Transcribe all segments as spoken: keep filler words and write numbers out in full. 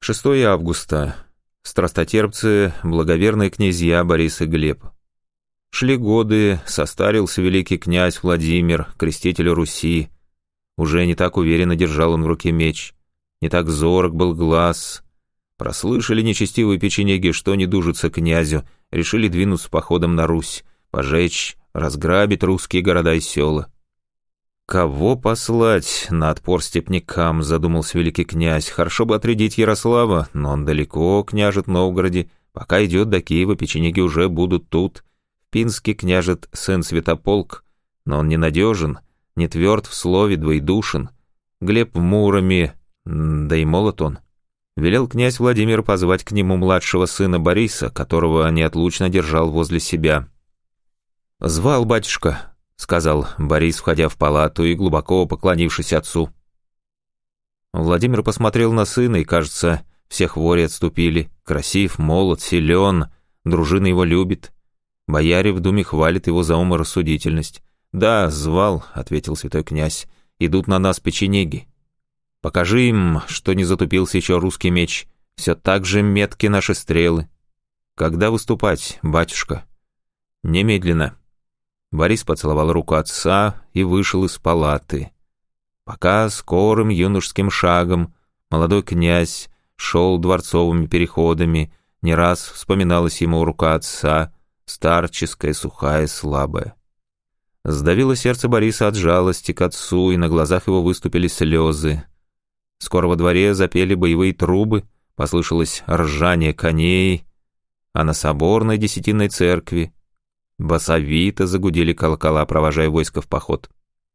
шестое августа. Страстотерпцы, благоверные князья Борис и Глеб. Шли годы, состарился великий князь Владимир, креститель Руси. Уже не так уверенно держал он в руке меч, не так зорок был глаз. Прослышали нечестивые печенеги, что не дужится князю, решили двинуться походом на Русь, пожечь, разграбить русские города и села. «Кого послать на отпор степнякам?» — задумался великий князь. «Хорошо бы отрядить Ярослава, но он далеко, княжет в Новгороде. Пока идет до Киева, печенеги уже будут тут. Пинский княжет сын Святополк, но он ненадежен, не тверд в слове, двоедушен. Глеб в Муроме, да и молод он». Велел князь Владимир позвать к нему младшего сына Бориса, которого неотлучно держал возле себя. «Звал батюшка», — сказал Борис, входя в палату и глубоко поклонившись отцу. Владимир посмотрел на сына, и, кажется, все хвори отступили. Красив, молод, силен, дружина его любит. Бояре в думе хвалят его за уморассудительность. «Да, звал», — ответил святой князь, — «идут на нас печенеги. Покажи им, что не затупился еще русский меч. Все так же метки наши стрелы. Когда выступать, батюшка?» «Немедленно». Борис поцеловал руку отца и вышел из палаты. Пока скорым юношеским шагом молодой князь шел дворцовыми переходами, не раз вспоминалась ему рука отца, старческая, сухая, слабая. Сдавило сердце Бориса от жалости к отцу, и на глазах его выступили слезы. Скоро во дворе запели боевые трубы, послышалось ржание коней, а на соборной десятинной церкви басовито загудели колокола, провожая войско в поход.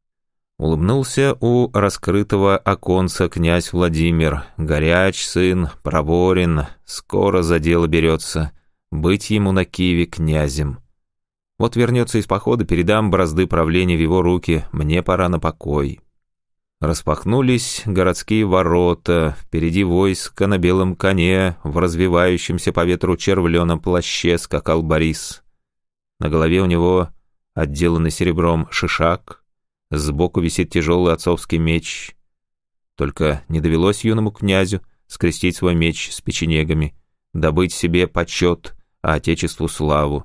Улыбнулся у раскрытого оконца князь Владимир. Горяч сын, проворен, скоро за дело берется. Быть ему на Киеве князем. Вот вернется из похода, передам бразды правления в его руки, мне пора на покой. Распахнулись городские ворота, впереди войска на белом коне, в развивающемся по ветру червленом плаще скакал Борис. На голове у него отделанный серебром шишак, сбоку висит тяжелый отцовский меч. Только не довелось юному князю скрестить свой меч с печенегами, добыть себе почет, а отечеству славу.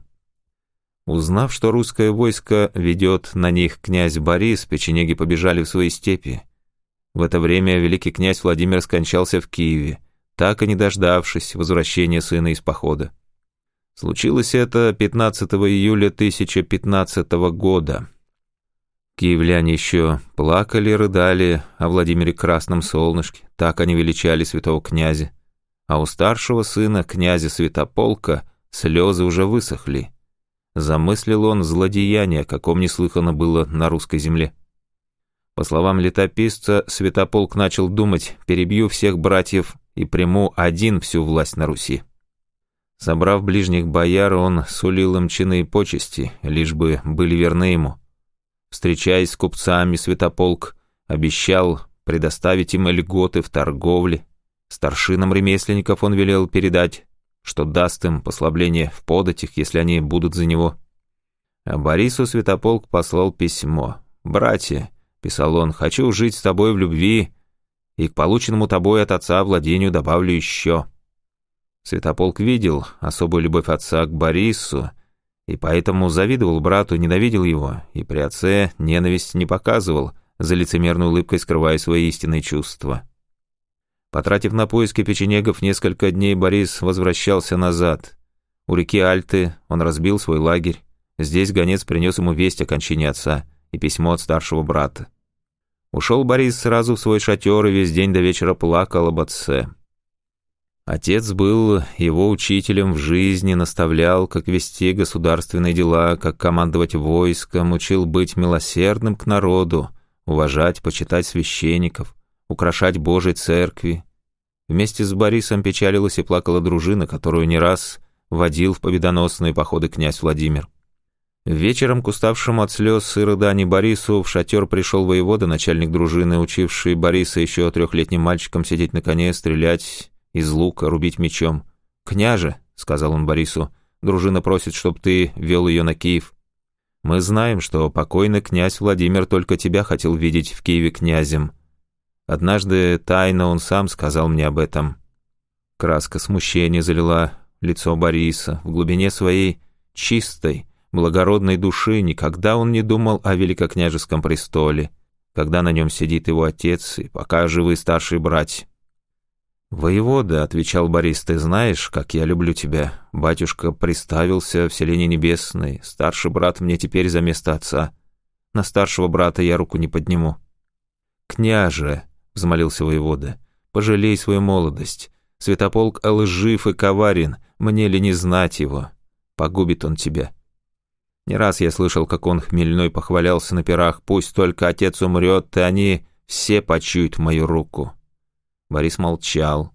Узнав, что русское войско ведет на них князь Борис, печенеги побежали в свои степи. В это время великий князь Владимир скончался в Киеве, так и не дождавшись возвращения сына из похода. Случилось это пятнадцатого июля тысяча пятнадцатого года. Киевляне еще плакали, рыдали о Владимире Красном Солнышке, так они величали святого князя. А у старшего сына, князя Святополка, слезы уже высохли. Замыслил он злодеяние, о каком неслыхано было на русской земле. По словам летописца, Святополк начал думать: перебью всех братьев и приму один всю власть на Руси. Собрав ближних бояр, он сулил им чины и почести, лишь бы были верны ему. Встречаясь с купцами, Святополк обещал предоставить им льготы в торговле. Старшинам ремесленников он велел передать, что даст им послабление в податях, если они будут за него. А Борису Святополк послал письмо. «Братья», — писал он, — «хочу жить с тобой в любви, и к полученному тобой от отца владению добавлю еще». Святополк видел особую любовь отца к Борису, и поэтому завидовал брату, ненавидел его, и при отце ненависть не показывал, за лицемерной улыбкой скрывая свои истинные чувства. Потратив на поиски печенегов несколько дней, Борис возвращался назад. У реки Альты он разбил свой лагерь. Здесь гонец принес ему весть о кончине отца и письмо от старшего брата. Ушел Борис сразу в свой шатер и весь день до вечера плакал об отце. Отец был его учителем в жизни, наставлял, как вести государственные дела, как командовать войском, учил быть милосердным к народу, уважать, почитать священников, украшать Божьей церкви. Вместе с Борисом печалилась и плакала дружина, которую не раз водил в победоносные походы князь Владимир. Вечером к уставшему от слез и рыданий Борису в шатер пришел воевода, начальник дружины, учивший Бориса еще трехлетним мальчиком сидеть на коне, стрелять из лука, рубить мечом. «Княже», — сказал он Борису, — «дружина просит, чтоб ты вел ее на Киев. Мы знаем, что покойный князь Владимир только тебя хотел видеть в Киеве князем. Однажды тайно он сам сказал мне об этом. Краска смущения залила лицо Бориса. В глубине своей чистой, благородной души никогда он не думал о великокняжеском престоле, когда на нем сидит его отец и пока живы старшие братья. «Воевода», — отвечал Борис, — «ты знаешь, как я люблю тебя. Батюшка приставился в селение Небесное, старший брат мне теперь за место отца. На старшего брата я руку не подниму». «Княже», — взмолился воевода, — «пожалей свою молодость. Святополк лжив и коварен, мне ли не знать его? Погубит он тебя». Не раз я слышал, как он хмельной похвалялся на пирах: «Пусть только отец умрет, и они все почуют мою руку». Борис молчал.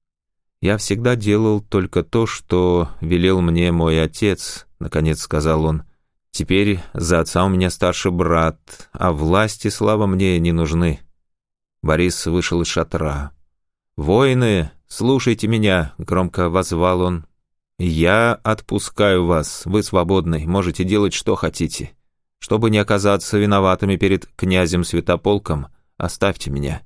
«Я всегда делал только то, что велел мне мой отец», — наконец сказал он. «Теперь за отца у меня старший брат, а власть и слава мне не нужны». Борис вышел из шатра. «Воины, слушайте меня», — громко воззвал он. «Я отпускаю вас, вы свободны, можете делать, что хотите. Чтобы не оказаться виноватыми перед князем Святополком, оставьте меня».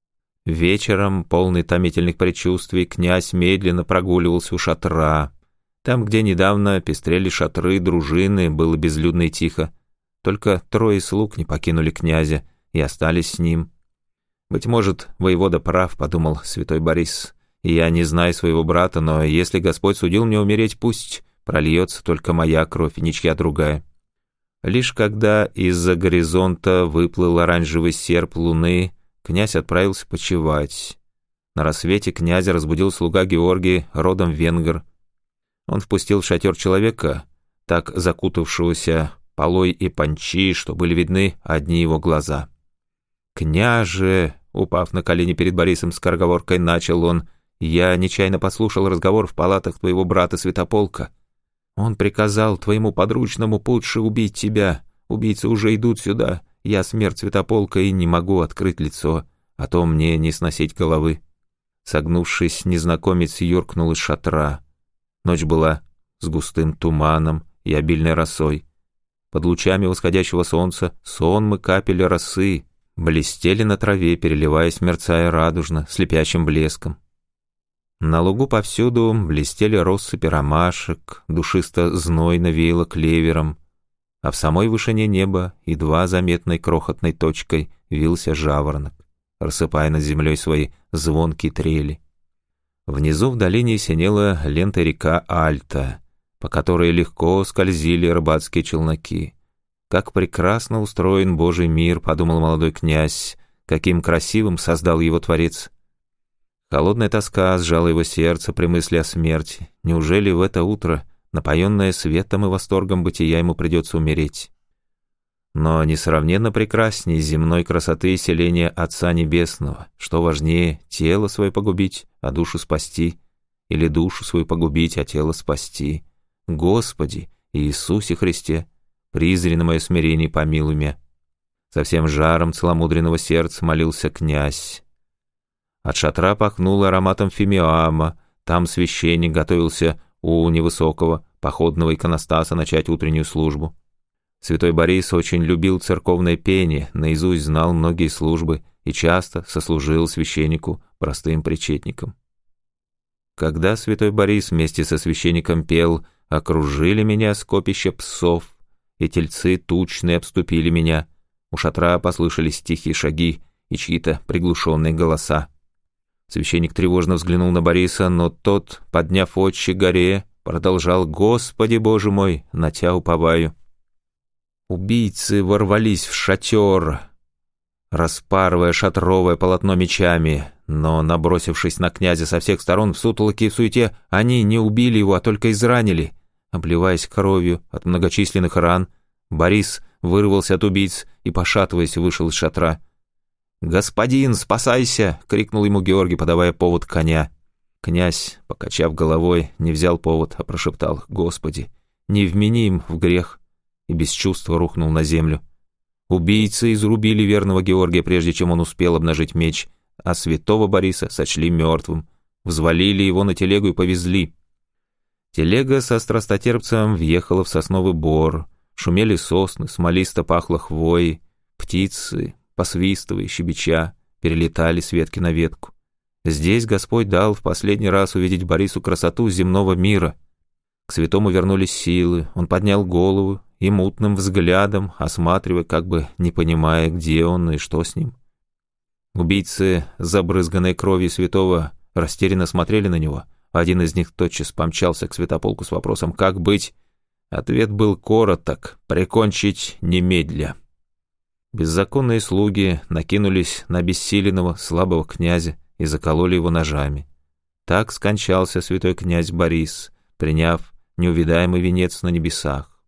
Вечером, полный томительных предчувствий, князь медленно прогуливался у шатра. Там, где недавно пестрели шатры, дружины, было безлюдно и тихо. Только трое слуг не покинули князя и остались с ним. «Быть может, воевода прав», — подумал святой Борис. «И я не знаю своего брата, но если Господь судил мне умереть, пусть прольется только моя кровь и ничья другая». Лишь когда из-за горизонта выплыл оранжевый серп луны, князь отправился почевать. На рассвете князя разбудил слуга Георгий, родом венгр. Он впустил в шатер человека, так закутавшегося полой и панчи, что были видны одни его глаза. «Княже», — упав на колени перед Борисом скороговоркой, начал он, — «я нечаянно послушал разговор в палатах твоего брата Святополка. Он приказал твоему подручному Путше убить тебя. Убийцы уже идут сюда. Я смерть Святополка и не могу открыть лицо, а то мне не сносить головы». Согнувшись, незнакомец юркнул из шатра. Ночь была с густым туманом и обильной росой. Под лучами восходящего солнца сонмы капель росы блестели на траве, переливаясь, мерцая радужно, слепящим блеском. На лугу повсюду блестели россыпи ромашек, душисто-знойно веяло клевером, а в самой вышине неба едва заметной крохотной точкой вился жаворонок, рассыпая над землей свои звонкие трели. Внизу в долине синела лента река Альта, по которой легко скользили рыбацкие челноки. «Как прекрасно устроен Божий мир», — подумал молодой князь, — «каким красивым создал его Творец». Холодная тоска сжала его сердце при мысли о смерти. Неужели в это утро, напоенное светом и восторгом бытия, ему придется умереть? Но несравненно прекрасней земной красоты селения Отца Небесного. Что важнее, тело свое погубить, а душу спасти? Или душу свою погубить, а тело спасти? Господи, Иисусе Христе, призри на мое смирение, помилуй меня. Со всем жаром целомудренного сердца молился князь. От шатра пахнуло ароматом фимиама. Там священник готовился у невысокого походного иконостаса начать утреннюю службу. Святой Борис очень любил церковное пение, наизусть знал многие службы и часто сослужил священнику простым причетником. Когда святой Борис вместе со священником пел «Окружили меня скопище псов, и тельцы тучные обступили меня», у шатра послышались тихие шаги и чьи-то приглушенные голоса. Священник тревожно взглянул на Бориса, но тот, подняв очи горе, продолжал: «Господи Боже мой, на Тя уповаю». Убийцы ворвались в шатер, распарывая шатровое полотно мечами, но, набросившись на князя со всех сторон в сутолоке и в суете, они не убили его, а только изранили. Обливаясь кровью от многочисленных ран, Борис вырвался от убийц и, пошатываясь, вышел из шатра. «Господин, спасайся!» — крикнул ему Георгий, подавая повод коня. Князь, покачав головой, не взял повод, а прошептал: «Господи, не вмени им в грех!» и без чувства рухнул на землю. Убийцы изрубили верного Георгия, прежде чем он успел обнажить меч, а святого Бориса сочли мертвым, взвалили его на телегу и повезли. Телега со страстотерпцем въехала в сосновый бор, шумели сосны, смолисто пахло хвоей, птицы, посвистывая, щебеча, перелетали с ветки на ветку. Здесь Господь дал в последний раз увидеть Борису красоту земного мира. К святому вернулись силы, он поднял голову и мутным взглядом, осматривая, как бы не понимая, где он и что с ним. Убийцы, забрызганные кровью святого, растерянно смотрели на него. Один из них тотчас помчался к святополку с вопросом «Как быть?». Ответ был короток: «Прикончить немедля». Беззаконные слуги накинулись на бессиленного, слабого князя и закололи его ножами. Так скончался святой князь Борис, приняв неувидаемый венец на небесах.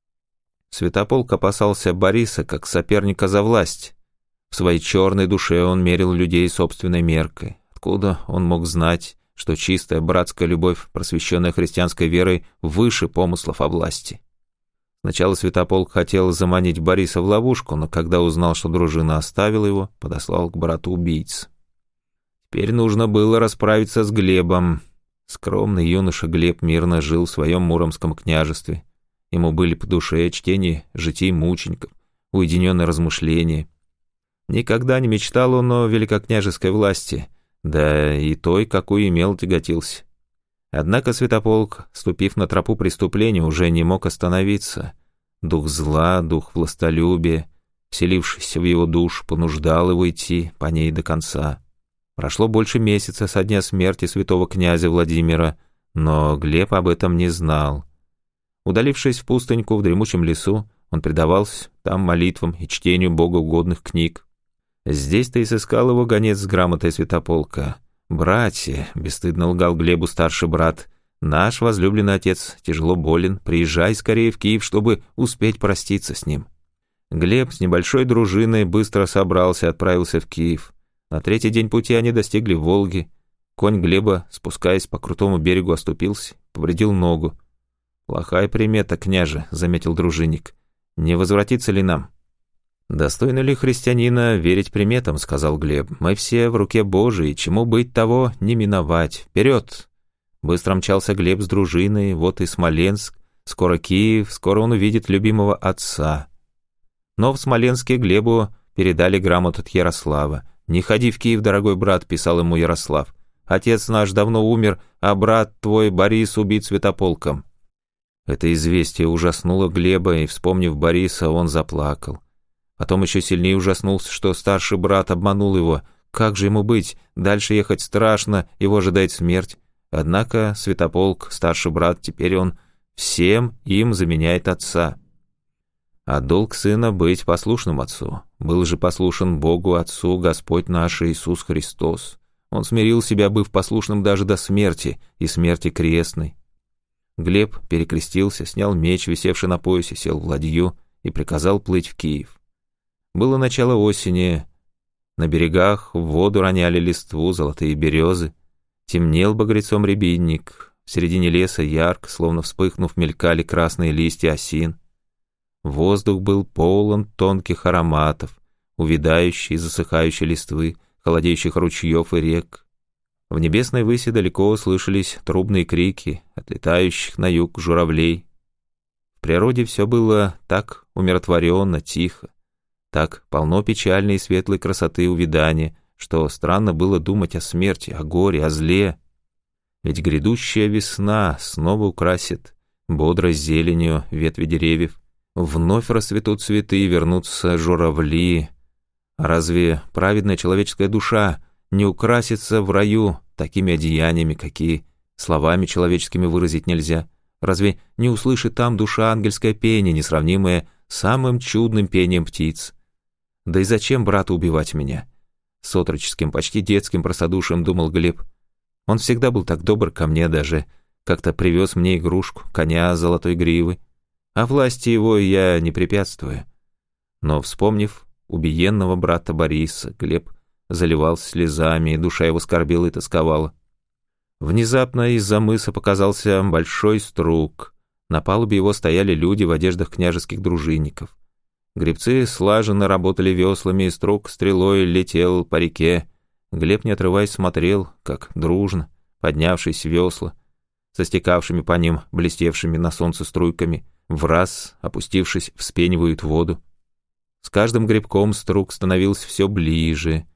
Святополк опасался Бориса как соперника за власть. В своей черной душе он мерил людей собственной меркой. Откуда он мог знать, что чистая братская любовь, просвещенная христианской верой, выше помыслов о власти? Сначала Святополк хотел заманить Бориса в ловушку, но когда узнал, что дружина оставила его, подослал к брату убийц. Теперь нужно было расправиться с Глебом. Скромный юноша Глеб мирно жил в своем Муромском княжестве. Ему были по душе чтение житий мучеников, уединенное размышление. Никогда не мечтал он о великокняжеской власти, да и той, какую имел, тяготился. Однако Святополк, ступив на тропу преступления, уже не мог остановиться. Дух зла, дух властолюбия, вселившийся в его душу, понуждал его идти по ней до конца. Прошло больше месяца со дня смерти святого князя Владимира, но Глеб об этом не знал. Удалившись в пустыньку в дремучем лесу, он предавался там молитвам и чтению богоугодных книг. Здесь-то и сыскал его гонец с грамотой Святополка. «Братья», — бесстыдно лгал Глебу старший брат, — «наш возлюбленный отец тяжело болен, приезжай скорее в Киев, чтобы успеть проститься с ним». Глеб с небольшой дружиной быстро собрался и отправился в Киев. На третий день пути они достигли Волги. Конь Глеба, спускаясь по крутому берегу, оступился, повредил ногу. «Плохая примета, княже», — заметил дружинник. «Не возвратиться ли нам?» «Достойно ли христианина верить приметам?» — сказал Глеб. «Мы все в руке Божией, чему быть, того не миновать. Вперед!» Быстро мчался Глеб с дружиной, вот и Смоленск, скоро Киев, скоро он увидит любимого отца. Но в Смоленске Глебу передали грамоту от Ярослава. «Не ходи в Киев, дорогой брат», — писал ему Ярослав. «Отец наш давно умер, а брат твой Борис убит Святополком». Это известие ужаснуло Глеба, и, вспомнив Бориса, он заплакал. Потом еще сильнее ужаснулся, что старший брат обманул его. Как же ему быть? Дальше ехать страшно, его ожидает смерть. Однако Святополк, старший брат, теперь он всем им заменяет отца. А долг сына быть послушным отцу. Был же послушен Богу Отцу Господь наш Иисус Христос. Он смирил себя, быв послушным даже до смерти, и смерти крестной. Глеб перекрестился, снял меч, висевший на поясе, сел в ладью и приказал плыть в Киев. Было начало осени. На берегах в воду роняли листву золотые березы. Темнел багрецом рябинник. В середине леса ярко, словно вспыхнув, мелькали красные листья осин. Воздух был полон тонких ароматов, увядающей и засыхающей листвы, холодеющих ручьев и рек. В небесной выси далеко слышались трубные крики отлетающих на юг журавлей. В природе все было так умиротворенно, тихо, так полно печальной и светлой красоты увядания, что странно было думать о смерти, о горе, о зле. Ведь грядущая весна снова украсит бодрой зеленью ветви деревьев, вновь расцветут цветы и вернутся журавли. Разве праведная человеческая душа не украсится в раю такими одеяниями, какие словами человеческими выразить нельзя? Разве не услышит там душа ангельское пение, несравнимое с самым чудным пением птиц? Да и зачем брату убивать меня? С отроческим, почти детским простодушием думал Глеб. Он всегда был так добр ко мне, даже как-то привез мне игрушку, коня с золотой гривы. А власти его я не препятствую. Но, вспомнив убиенного брата Бориса, Глеб заливался слезами, и душа его скорбела и тосковала. Внезапно из-за мыса показался большой струг. На палубе его стояли люди в одеждах княжеских дружинников. Гребцы слаженно работали веслами, и струг стрелой летел по реке. Глеб, не отрываясь, смотрел, как дружно, поднявшись весла, со стекавшими по ним, блестевшими на солнце струйками, враз, опустившись, вспенивают воду. С каждым гребком струг становился все ближе.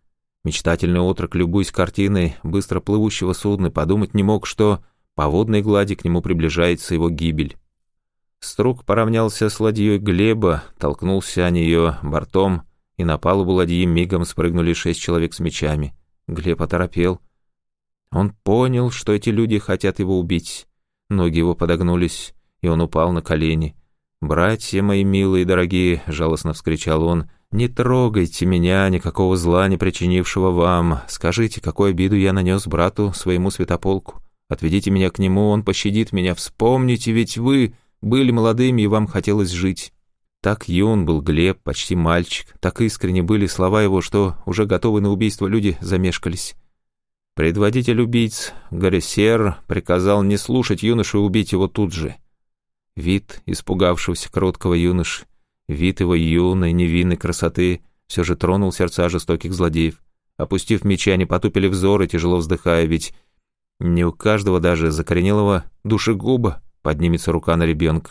Мечтательный отрок, любуясь картиной быстро плывущего судна, подумать не мог, что по водной глади к нему приближается его гибель. Струк поравнялся с ладьей Глеба, толкнулся о нее бортом, и на палубу ладьи мигом спрыгнули шесть человек с мечами. Глеб оторопел. Он понял, что эти люди хотят его убить. Ноги его подогнулись, и он упал на колени. «Братья мои милые и дорогие», — жалостно вскричал он, — «не трогайте меня, никакого зла не причинившего вам. Скажите, какую обиду я нанес брату своему Святополку. Отведите меня к нему, он пощадит меня. Вспомните, ведь вы были молодыми, и вам хотелось жить». Так юн был Глеб, почти мальчик, так искренне были слова его, что уже готовые на убийство люди замешкались. Предводитель убийц Горесер приказал не слушать юношу и убить его тут же. Вид испугавшегося кроткого юноши, вид его юной, невинной красоты все же тронул сердца жестоких злодеев. Опустив мечи, они потупили взоры, тяжело вздыхая, ведь не у каждого даже закоренелого душегуба поднимется рука на ребенка.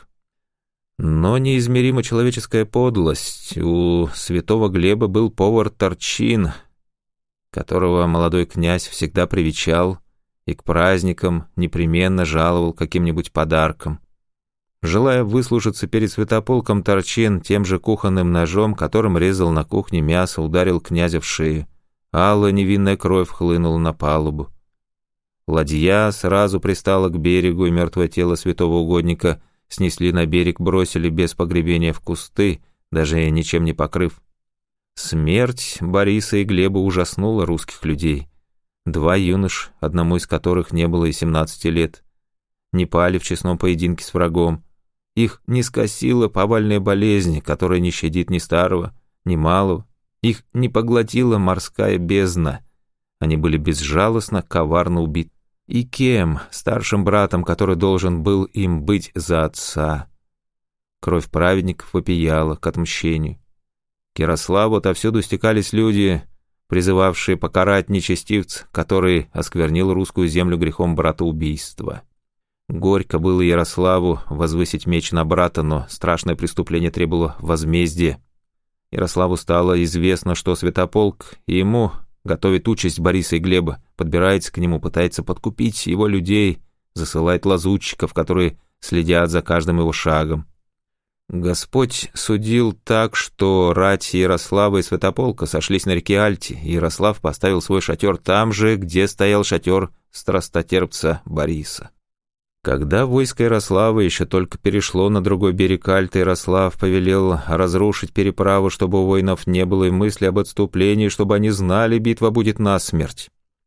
Но неизмеримо человеческая подлость. У святого Глеба был повар Торчин, которого молодой князь всегда привечал и к праздникам непременно жаловал каким-нибудь подарком. Желая выслужиться перед Святополком, Торчин тем же кухонным ножом, которым резал на кухне мясо, ударил князя в шею. Алая невинная кровь хлынула на палубу. Ладья сразу пристала к берегу, и мертвое тело святого угодника снесли на берег, бросили без погребения в кусты, даже ничем не покрыв. Смерть Бориса и Глеба ужаснула русских людей. Два юнош, одному из которых не было и семнадцати лет, не пали в честном поединке с врагом. Их не скосила повальная болезнь, которая не щадит ни старого, ни малого. Их не поглотила морская бездна. Они были безжалостно, коварно убиты. И кем? Старшим братом, который должен был им быть за отца. Кровь праведников вопияла к отмщению. К Ярославу отовсюду стекались люди, призывавшие покарать нечестивца, который осквернил русскую землю грехом братоубийства. Горько было Ярославу возвысить меч на брата, но страшное преступление требовало возмездия. Ярославу стало известно, что Святополк и ему готовит участь Бориса и Глеба, подбирается к нему, пытается подкупить его людей, засылает лазутчиков, которые следят за каждым его шагом. Господь судил так, что рать Ярослава и Святополка сошлись на реке Альте, и Ярослав поставил свой шатер там же, где стоял шатер страстотерпца Бориса. Когда войско Ярослава еще только перешло на другой берег Альты, Ярослав повелел разрушить переправу, чтобы у воинов не было и мысли об отступлении, чтобы они знали, битва будет насмерть.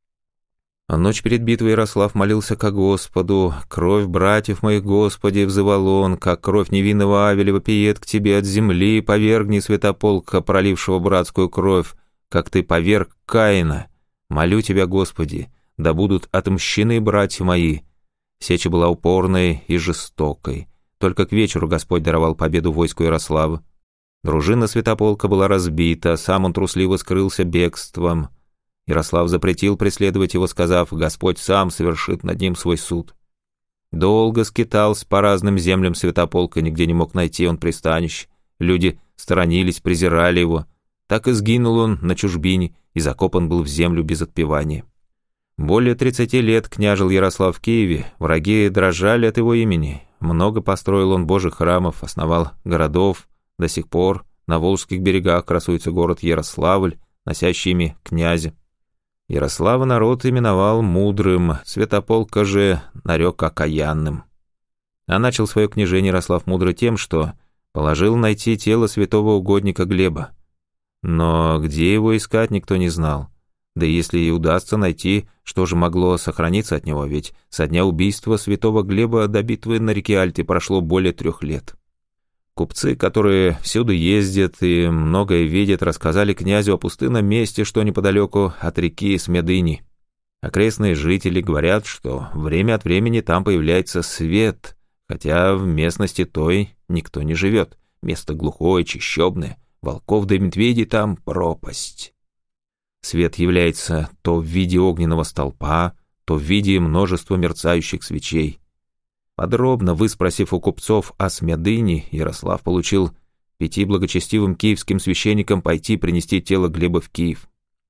А ночь перед битвой Ярослав молился ко Господу: «Кровь братьев моих, Господи!» — взывал он, «как кровь невинного Авеля вопиет к Тебе от земли, повергни Святополка, пролившего братскую кровь, как Ты поверг Каина. Молю Тебя, Господи, да будут отмщены братья мои». Сеча была упорной и жестокой. Только к вечеру Господь даровал победу войску Ярослава. Дружина Святополка была разбита, сам он трусливо скрылся бегством. Ярослав запретил преследовать его, сказав: «Господь сам совершит над ним свой суд». Долго скитался по разным землям Святополка, нигде не мог найти он пристанищ. Люди сторонились, презирали его. Так и сгинул он на чужбине и закопан был в землю без отпевания. Более тридцати лет княжил Ярослав в Киеве, враги дрожали от его имени. Много построил он божьих храмов, основал городов. До сих пор на Волжских берегах красуется город Ярославль, носящий имя князя. Ярослава народ именовал мудрым, Святополка же нарек окаянным. А начал свое княжение Ярослав Мудрый тем, что положил найти тело святого угодника Глеба. Но где его искать, никто не знал. Да и если и удастся найти, что же могло сохраниться от него, ведь со дня убийства святого Глеба до битвы на реке Альте прошло более трех лет. Купцы, которые всюду ездят и многое видят, рассказали князю о пустынном месте, что неподалеку от реки Смедыни. Окрестные жители говорят, что время от времени там появляется свет, хотя в местности той никто не живет. Место глухое, чащобное, волков да медведей там пропасть. Свет является то в виде огненного столпа, то в виде множества мерцающих свечей. Подробно выспросив у купцов о Смедыне, Ярослав получил пяти благочестивым киевским священникам пойти принести тело Глеба в Киев.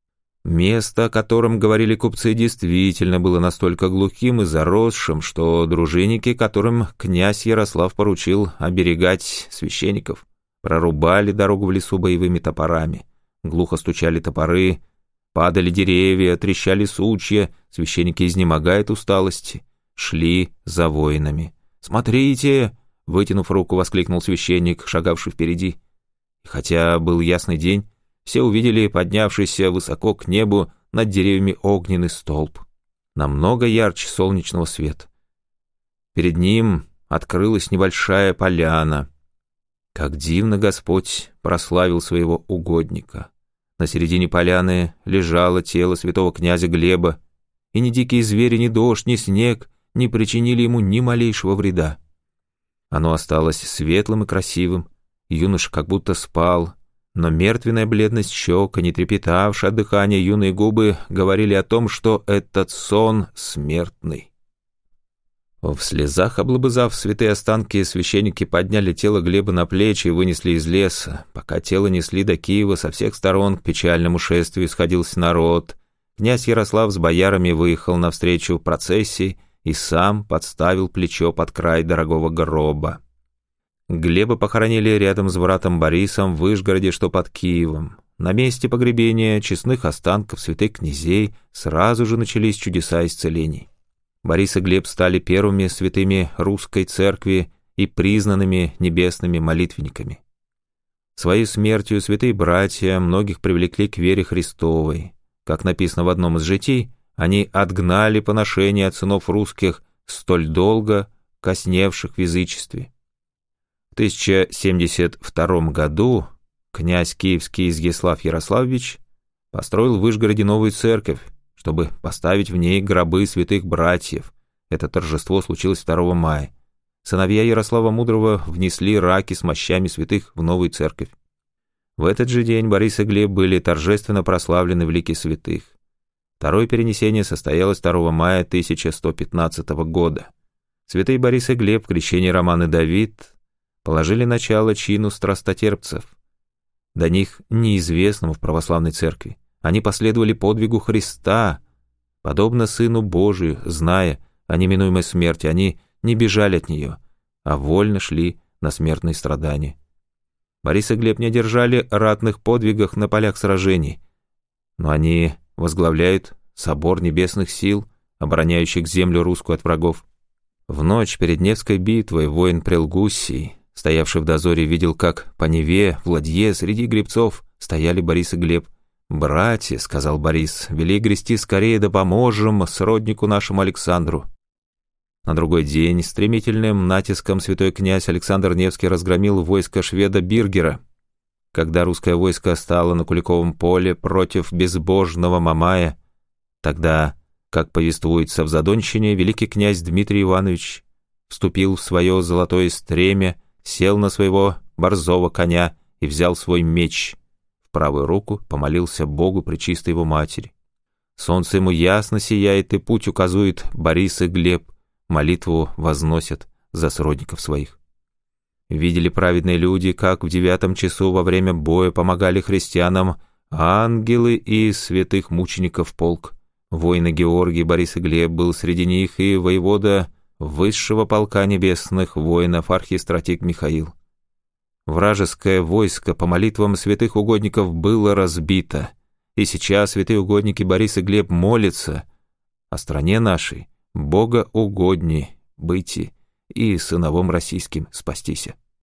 Место, о котором говорили купцы, действительно было настолько глухим и заросшим, что дружинники, которым князь Ярослав поручил оберегать священников, прорубали дорогу в лесу боевыми топорами. Глухо стучали топоры, падали деревья, трещали сучья, священники, изнемогая от усталости, шли за воинами. «Смотрите!» — вытянув руку, воскликнул священник, шагавший впереди. И хотя был ясный день, все увидели поднявшийся высоко к небу над деревьями огненный столб, намного ярче солнечного света. Перед ним открылась небольшая поляна. Как дивно Господь прославил своего угодника. На середине поляны лежало тело святого князя Глеба, и ни дикие звери, ни дождь, ни снег не причинили ему ни малейшего вреда. Оно осталось светлым и красивым, юноша как будто спал, но мертвенная бледность щек и не трепетавшие от дыхания юные губы говорили о том, что этот сон смертный. В слезах облобызав святые останки, священники подняли тело Глеба на плечи и вынесли из леса. Пока тело несли до Киева, со всех сторон к печальному шествию сходился народ. Князь Ярослав с боярами выехал навстречу процессии и сам подставил плечо под край дорогого гроба. Глеба похоронили рядом с братом Борисом в Вышгороде, что под Киевом. На месте погребения честных останков святых князей сразу же начались чудеса исцелений. Борис и Глеб стали первыми святыми русской церкви и признанными небесными молитвенниками. Своей смертью святые братья многих привлекли к вере Христовой. Как написано в одном из житий, они отгнали поношение от сынов русских, столь долго косневших в язычестве. В тысяча семьдесят втором году князь киевский Изяслав Ярославич построил в Вышгороде новую церковь, чтобы поставить в ней гробы святых братьев. Это торжество случилось второго мая. Сыновья Ярослава Мудрого внесли раки с мощами святых в новую церковь. В этот же день Борис и Глеб были торжественно прославлены в лике святых. Второе перенесение состоялось второго мая тысяча сто пятнадцатого года. Святые Борис и Глеб в крещении Роман и Давид положили начало чину страстотерпцев, до них неизвестному в православной церкви. Они последовали подвигу Христа, подобно Сыну Божию, зная о неминуемой смерти. Они не бежали от нее, а вольно шли на смертные страдания. Борис и Глеб не одержали ратных подвигах на полях сражений, но они возглавляют собор небесных сил, обороняющих землю русскую от врагов. В ночь перед Невской битвой воин Прилгуссий, стоявший в дозоре, видел, как по Неве, в ладье, среди гребцов стояли Борис и Глеб. «Братья», — сказал Борис, — «вели грести скорее, да поможем сроднику нашему Александру». На другой день стремительным натиском святой князь Александр Невский разгромил войско шведа Биргера. Когда русское войско стало на Куликовом поле против безбожного Мамая, тогда, как повествуется в Задонщине, великий князь Дмитрий Иванович вступил в свое золотое стремя, сел на своего борзого коня и взял свой меч в правую руку, помолился Богу пречистой его матери. Солнце ему ясно сияет, и путь указует Борис и Глеб, молитву возносят за сродников своих. Видели праведные люди, как в девятом часу во время боя помогали христианам ангелы и святых мучеников полк. Воины Георгий, Борис и Глеб был среди них, и воевода высшего полка небесных воинов архистратиг Михаил. Вражеское войско по молитвам святых угодников было разбито, и сейчас святые угодники Борис и Глеб молятся о стране нашей, Бога угодни быти и сыновом российским спастися.